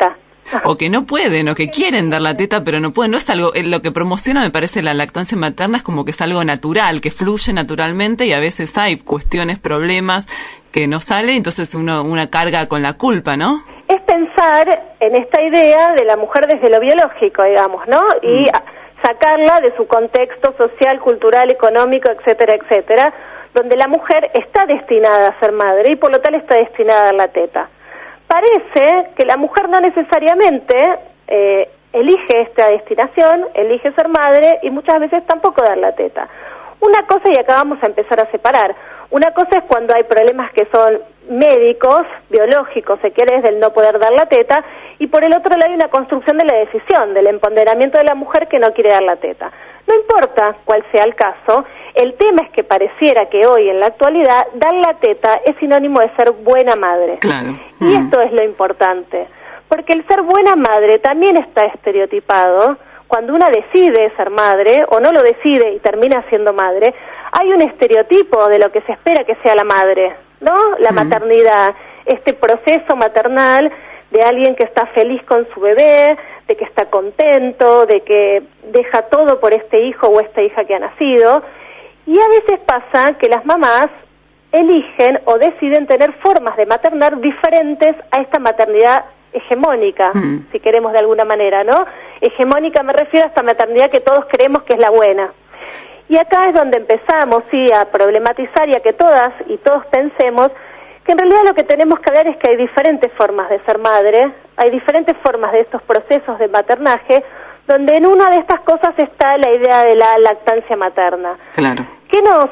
Speaker 5: o que no pueden, o que quieren dar la teta, pero no pueden. No es algo, lo que promociona, me parece, la lactancia materna es como que es algo natural, que fluye naturalmente, y a veces hay cuestiones, problemas que no salen, entonces uno una carga con la culpa, ¿no?
Speaker 16: Es pensar en esta idea de la mujer desde lo biológico, digamos, ¿no? Y mm. sacarla de su contexto social, cultural, económico, etcétera, etcétera, donde la mujer está destinada a ser madre y por lo tal está destinada a dar la teta. Parece que la mujer no necesariamente eh, elige esta destinación, elige ser madre y muchas veces tampoco dar la teta. Una cosa, y acá vamos a empezar a separar, una cosa es cuando hay problemas que son médicos, biológicos, se quiere, es del no poder dar la teta, y por el otro lado hay una construcción de la decisión, del empoderamiento de la mujer que no quiere dar la teta. No importa cuál sea el caso, el tema es que pareciera que hoy, en la actualidad, dar la teta es sinónimo de ser buena madre.
Speaker 5: Claro.
Speaker 16: Y mm. esto es lo importante, porque el ser buena madre también está estereotipado. Cuando una decide ser madre, o no lo decide y termina siendo madre, hay un estereotipo de lo que se espera que sea la madre, ¿no? La mm. maternidad, este proceso maternal de alguien que está feliz con su bebé, de que está contento, de que deja todo por este hijo o esta hija que ha nacido. Y a veces pasa que las mamás eligen o deciden tener formas de maternar diferentes a esta maternidad hegemónica, mm. si queremos de alguna manera, ¿no? Hegemónica me refiero a esta maternidad que todos creemos que es la buena. Y acá es donde empezamos, sí, a problematizar y a que todas y todos pensemos que en realidad lo que tenemos que ver es que hay diferentes formas de ser madre, hay diferentes formas de estos procesos de maternaje, donde en una de estas cosas está la idea de la lactancia materna.
Speaker 5: Claro.
Speaker 16: ¿Qué nos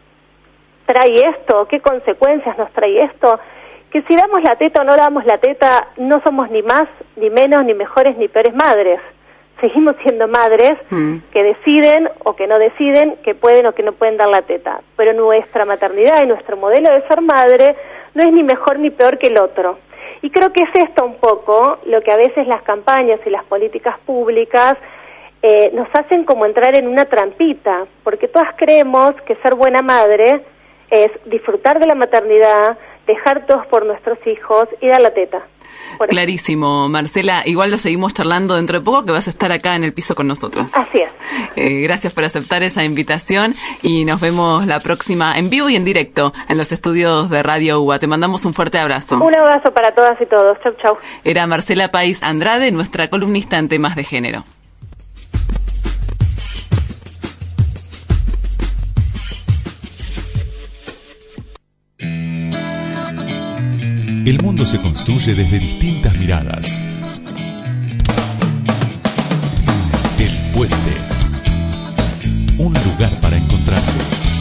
Speaker 16: trae esto? ¿Qué consecuencias nos trae esto? Que si damos la teta o no damos la teta, no somos ni más, ni menos, ni mejores, ni peores madres. Seguimos siendo madres mm. que deciden o que no deciden, que pueden o que no pueden dar la teta. Pero nuestra maternidad y nuestro modelo de ser madre no es ni mejor ni peor que el otro. Y creo que es esto un poco lo que a veces las campañas y las políticas públicas eh, nos hacen como entrar en una trampita, porque todas creemos que ser buena madre es disfrutar de la maternidad, dejar todos por nuestros hijos y dar la teta.
Speaker 5: Clarísimo, Marcela. Igual lo seguimos charlando dentro de poco, que vas a estar acá en el piso con nosotros.
Speaker 16: Así es.
Speaker 5: Eh, gracias por aceptar esa invitación y nos vemos la próxima en vivo y en directo en los estudios de Radio U B A. Te mandamos un fuerte abrazo.
Speaker 16: Un abrazo para todas y todos. Chau, chau.
Speaker 5: Era Marcela País Andrade, nuestra columnista en temas de género.
Speaker 1: El mundo se construye desde distintas miradas. El Puente. Un lugar para encontrarse.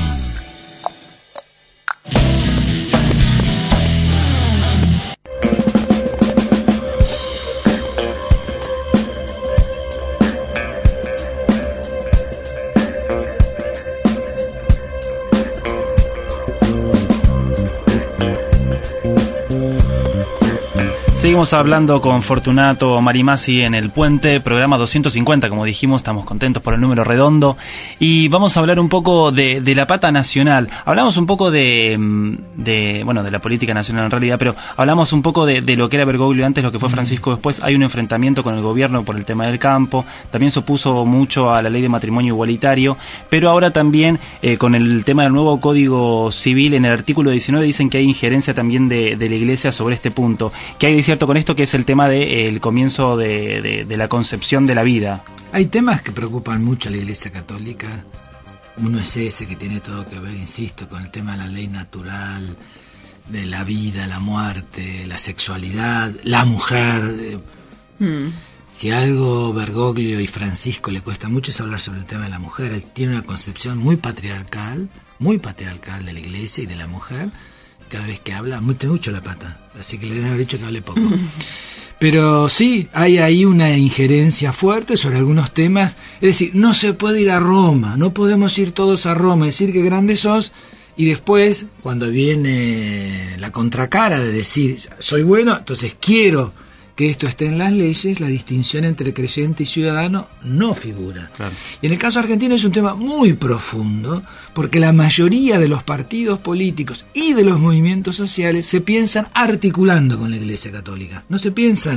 Speaker 6: Seguimos hablando con Fortunato Marimasi en El Puente, programa doscientos cincuenta, como dijimos, estamos contentos por el número redondo, y vamos a hablar un poco de, de la pata nacional. Hablamos un poco de, de, bueno, de la política nacional en realidad, pero hablamos un poco de, de lo que era Bergoglio antes, lo que fue Francisco después. Hay un enfrentamiento con el gobierno por el tema del campo, también se opuso mucho a la ley de matrimonio igualitario, pero ahora también eh, con el tema del nuevo Código Civil, en el artículo diecinueve dicen que hay injerencia también de, de la Iglesia sobre este punto. ¿Qué hay de cierto con esto, que es el tema del de, comienzo de, de, de la concepción de la vida?
Speaker 9: Hay temas que preocupan mucho a la Iglesia Católica. Uno es ese, que tiene todo que ver, insisto, con el tema de la ley natural, de la vida, la muerte, la sexualidad, la mujer. Mm. Si algo Bergoglio y Francisco le cuesta mucho es hablar sobre el tema de la mujer. Él tiene una concepción muy patriarcal, muy patriarcal de la Iglesia y de la mujer. Cada vez que habla, mete mucho la pata, así que le deben haber dicho que hable poco. Pero sí, hay ahí una injerencia fuerte sobre algunos temas. Es decir, no se puede ir a Roma, no podemos ir todos a Roma, decir que grandes sos, y después, cuando viene la contracara de decir, soy bueno, entonces quiero que esto esté en las leyes, la distinción entre creyente y ciudadano no figura. Claro. Y en el caso argentino es un tema muy profundo, porque la mayoría de los partidos políticos y de los movimientos sociales se piensan articulando con la Iglesia Católica, no se piensan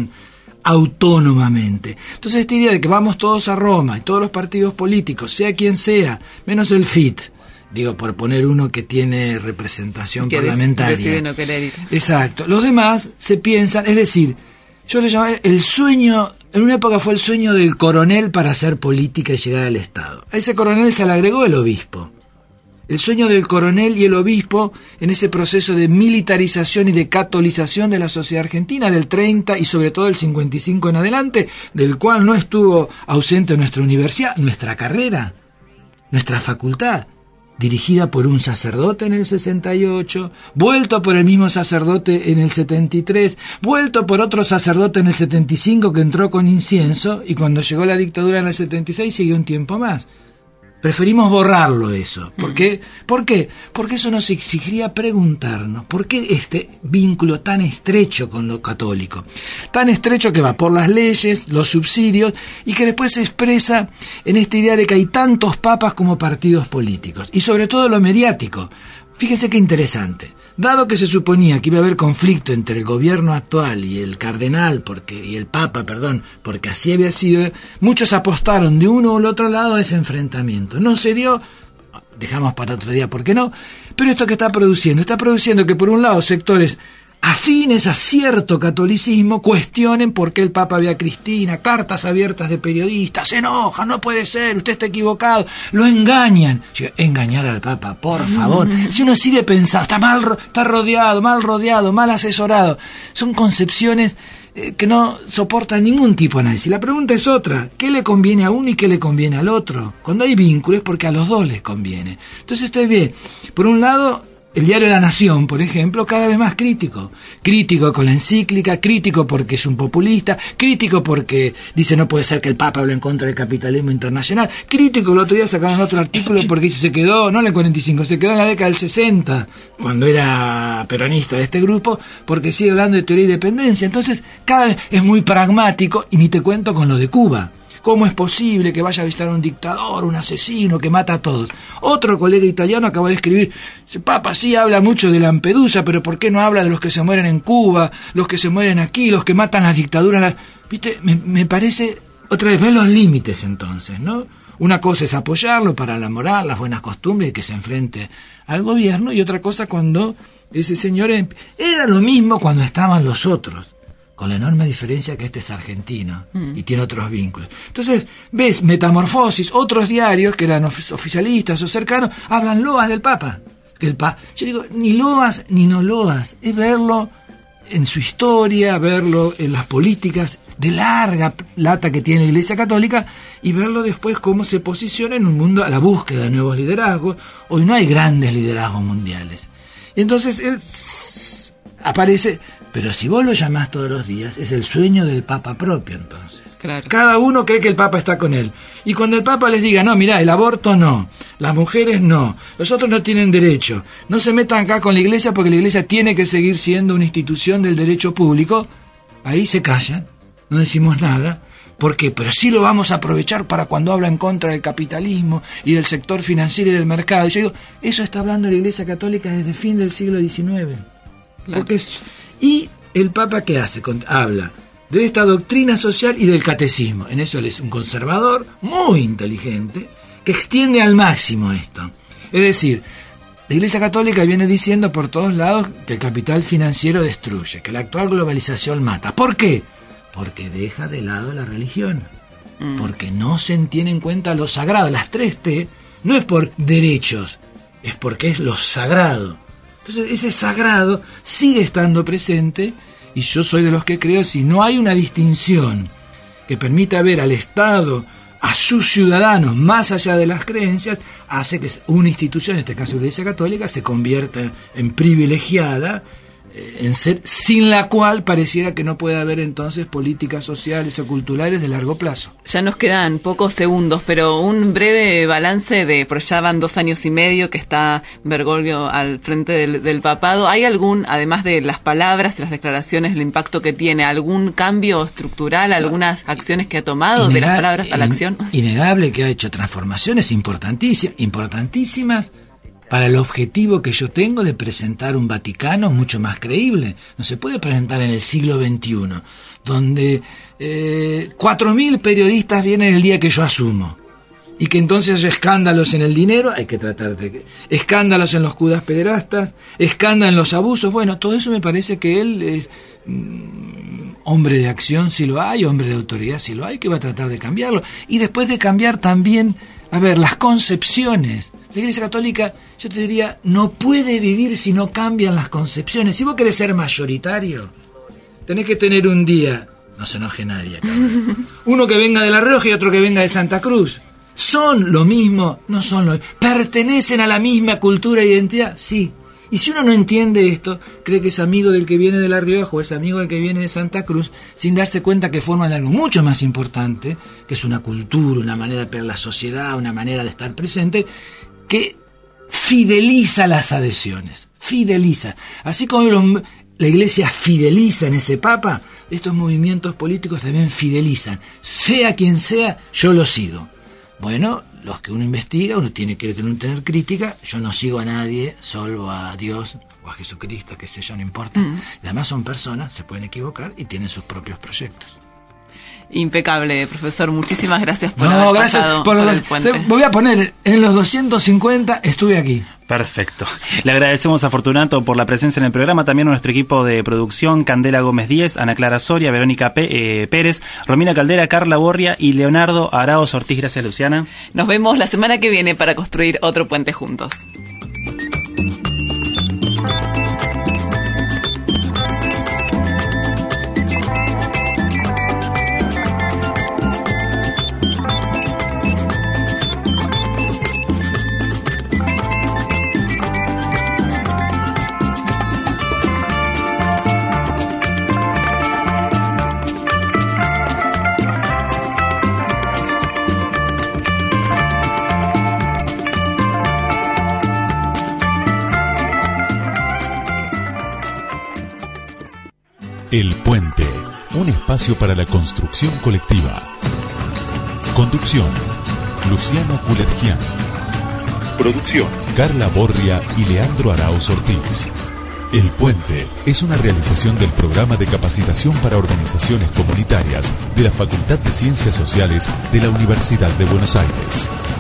Speaker 9: autónomamente. Entonces esta idea de que vamos todos a Roma y todos los partidos políticos, sea quien sea, menos el F I T, digo, por poner uno que tiene representación
Speaker 5: que
Speaker 9: parlamentaria.
Speaker 5: Decide no querer ir.
Speaker 9: Exacto. Los demás se piensan, es decir, yo le llamaba el sueño, en una época fue el sueño del coronel para hacer política y llegar al Estado. A ese coronel se le agregó el obispo. El sueño del coronel y el obispo en ese proceso de militarización y de catolización de la sociedad argentina del treinta y sobre todo del cincuenta y cinco en adelante, del cual no estuvo ausente nuestra universidad, nuestra carrera, nuestra facultad, dirigida por un sacerdote en el sesenta y ocho, vuelto por el mismo sacerdote en el setenta y tres, vuelto por otro sacerdote en el setenta y cinco que entró con incienso, y cuando llegó la dictadura en el setenta y seis siguió un tiempo más. Preferimos borrarlo eso. ¿Por qué? ¿Por qué? Porque eso nos exigiría preguntarnos ¿por qué este vínculo tan estrecho con lo católico? Tan estrecho que va por las leyes, los subsidios, y que después se expresa en esta idea de que hay tantos papas como partidos políticos. Y sobre todo lo mediático. Fíjense qué interesante. Dado que se suponía que iba a haber conflicto entre el gobierno actual y el cardenal, porque y el papa, perdón, porque así había sido, muchos apostaron de uno o el otro lado a ese enfrentamiento. No se dio, dejamos para otro día por qué no, pero esto que está produciendo, está produciendo que por un lado sectores afines a cierto catolicismo cuestionen por qué el Papa ve a Cristina, cartas abiertas de periodistas, se enojan, no puede ser, usted está equivocado, lo engañan. Yo, engañar al Papa, por favor. Si uno sigue pensando, está mal, está rodeado, mal rodeado, mal asesorado, son concepciones eh, que no soportan ningún tipo de análisis. La pregunta es otra, ¿qué le conviene a uno y qué le conviene al otro? Cuando hay vínculos es porque a los dos les conviene. Entonces usted ve, por un lado, el diario La Nación, por ejemplo, cada vez más crítico. Crítico con la encíclica, crítico porque es un populista, crítico porque dice no puede ser que el Papa hable en contra del capitalismo internacional, crítico, el otro día sacaron otro artículo porque dice se quedó, no en el cuarenta y cinco, se quedó en la década del sesenta, cuando era peronista de este grupo, porque sigue hablando de teoría y dependencia. Entonces, cada vez es muy pragmático, y ni te cuento con lo de Cuba. ¿Cómo es posible que vaya a visitar a un dictador, un asesino que mata a todos? Otro colega italiano acaba de escribir, Papa sí habla mucho de Lampedusa, pero ¿por qué no habla de los que se mueren en Cuba, los que se mueren aquí, los que matan las dictaduras? ¿Viste? Me, me parece, otra vez, ver los límites entonces, ¿no? Una cosa es apoyarlo para la moral, las buenas costumbres y que se enfrente al gobierno, y otra cosa cuando ese señor... Era lo mismo cuando estaban los otros, con la enorme diferencia que este es argentino mm. y tiene otros vínculos. Entonces, ves Metamorfosis, otros diarios que eran of- oficialistas o cercanos, hablan loas del Papa. Que el pa- Yo digo, ni loas ni no loas, es verlo en su historia, verlo en las políticas de larga lata que tiene la Iglesia Católica, y verlo después cómo se posiciona en un mundo a la búsqueda de nuevos liderazgos. Hoy no hay grandes liderazgos mundiales. Entonces, él s- aparece... Pero si vos lo llamás todos los días, es el sueño del Papa propio, entonces.
Speaker 5: Claro.
Speaker 9: Cada uno cree que el Papa está con él. Y cuando el Papa les diga, no, mirá, el aborto no, las mujeres no, los otros no tienen derecho, no se metan acá con la Iglesia porque la Iglesia tiene que seguir siendo una institución del derecho público, ahí se callan, no decimos nada. ¿Por qué? Pero sí lo vamos a aprovechar para cuando habla en contra del capitalismo y del sector financiero y del mercado. Y yo digo, eso está hablando la Iglesia Católica desde el fin del siglo diecinueve. Claro. Porque es... Y el Papa, ¿qué hace? Habla de esta doctrina social y del catecismo. En eso él es un conservador muy inteligente que extiende al máximo esto. Es decir, la Iglesia Católica viene diciendo por todos lados que el capital financiero destruye, que la actual globalización mata. ¿Por qué? Porque deja de lado la religión. Mm. Porque no se tiene en cuenta lo sagrado. Las tres T no es por derechos, es porque es lo sagrado. Entonces ese sagrado sigue estando presente, y yo soy de los que creo, si no hay una distinción que permita ver al Estado, a sus ciudadanos, más allá de las creencias, hace que una institución, en este caso la Iglesia Católica, se convierta en privilegiada, en ser, sin la cual pareciera que no puede haber entonces políticas sociales o culturales de largo plazo.
Speaker 5: Ya nos quedan pocos segundos, pero un breve balance de, por ya van dos años y medio que está Bergoglio al frente del, del papado. ¿Hay algún, además de las palabras y las declaraciones, el impacto que tiene, algún cambio estructural, algunas acciones que ha tomado Innega- de las palabras a la acción?
Speaker 9: Innegable que ha hecho transformaciones importantísimas, importantísimas para el objetivo que yo tengo de presentar un Vaticano mucho más creíble. No se puede presentar en el siglo veintiuno, donde eh, cuatro mil periodistas vienen el día que yo asumo, y que entonces hay escándalos en el dinero, hay que tratar de... escándalos en los curas pederastas, escándalos en los abusos. Bueno, todo eso me parece que él es... Mmm, hombre de acción si lo hay, hombre de autoridad si lo hay, que va a tratar de cambiarlo. Y después de cambiar también, a ver, las concepciones. La Iglesia Católica, yo te diría, no puede vivir si no cambian las concepciones. Si vos querés ser mayoritario, tenés que tener un día, no se enoje nadie acá, uno que venga de La Rioja y otro que venga de Santa Cruz. ¿Son lo mismo? No son lo mismo. ¿Pertenecen a la misma cultura e identidad? Sí. Y si uno no entiende esto, cree que es amigo del que viene de La Rioja o es amigo del que viene de Santa Cruz, sin darse cuenta que forman algo mucho más importante, que es una cultura, una manera de ver la sociedad, una manera de estar presente, que fideliza las adhesiones, fideliza. Así como los, la Iglesia fideliza en ese Papa, estos movimientos políticos también fidelizan. Sea quien sea, yo lo sigo. Bueno, los que uno investiga, uno tiene que tener crítica. Yo no sigo a nadie, salvo a Dios o a Jesucristo, qué sé yo, no importa. Mm. Además son personas, se pueden equivocar y tienen sus propios proyectos.
Speaker 5: Impecable, profesor. Muchísimas gracias por
Speaker 9: no,
Speaker 5: haber
Speaker 9: gracias
Speaker 5: pasado
Speaker 9: por
Speaker 5: por
Speaker 9: los,
Speaker 5: el puente.
Speaker 9: Voy a poner, en los doscientos cincuenta estuve aquí.
Speaker 6: Perfecto. Le agradecemos a Fortunato por la presencia en el programa, también a nuestro equipo de producción, Candela Gómez Díez, Ana Clara Soria, Verónica P- eh, Pérez, Romina Caldera, Carla Borria y Leonardo Araoz Ortiz. Gracias, Luciana.
Speaker 5: Nos vemos la semana que viene para construir otro puente juntos.
Speaker 1: El Puente, un espacio para la construcción colectiva. Conducción, Luciano Culetgian. Producción, Carla Borria y Leandro Araoz Ortiz. El Puente es una realización del Programa de Capacitación para Organizaciones Comunitarias de la Facultad de Ciencias Sociales de la Universidad de Buenos Aires.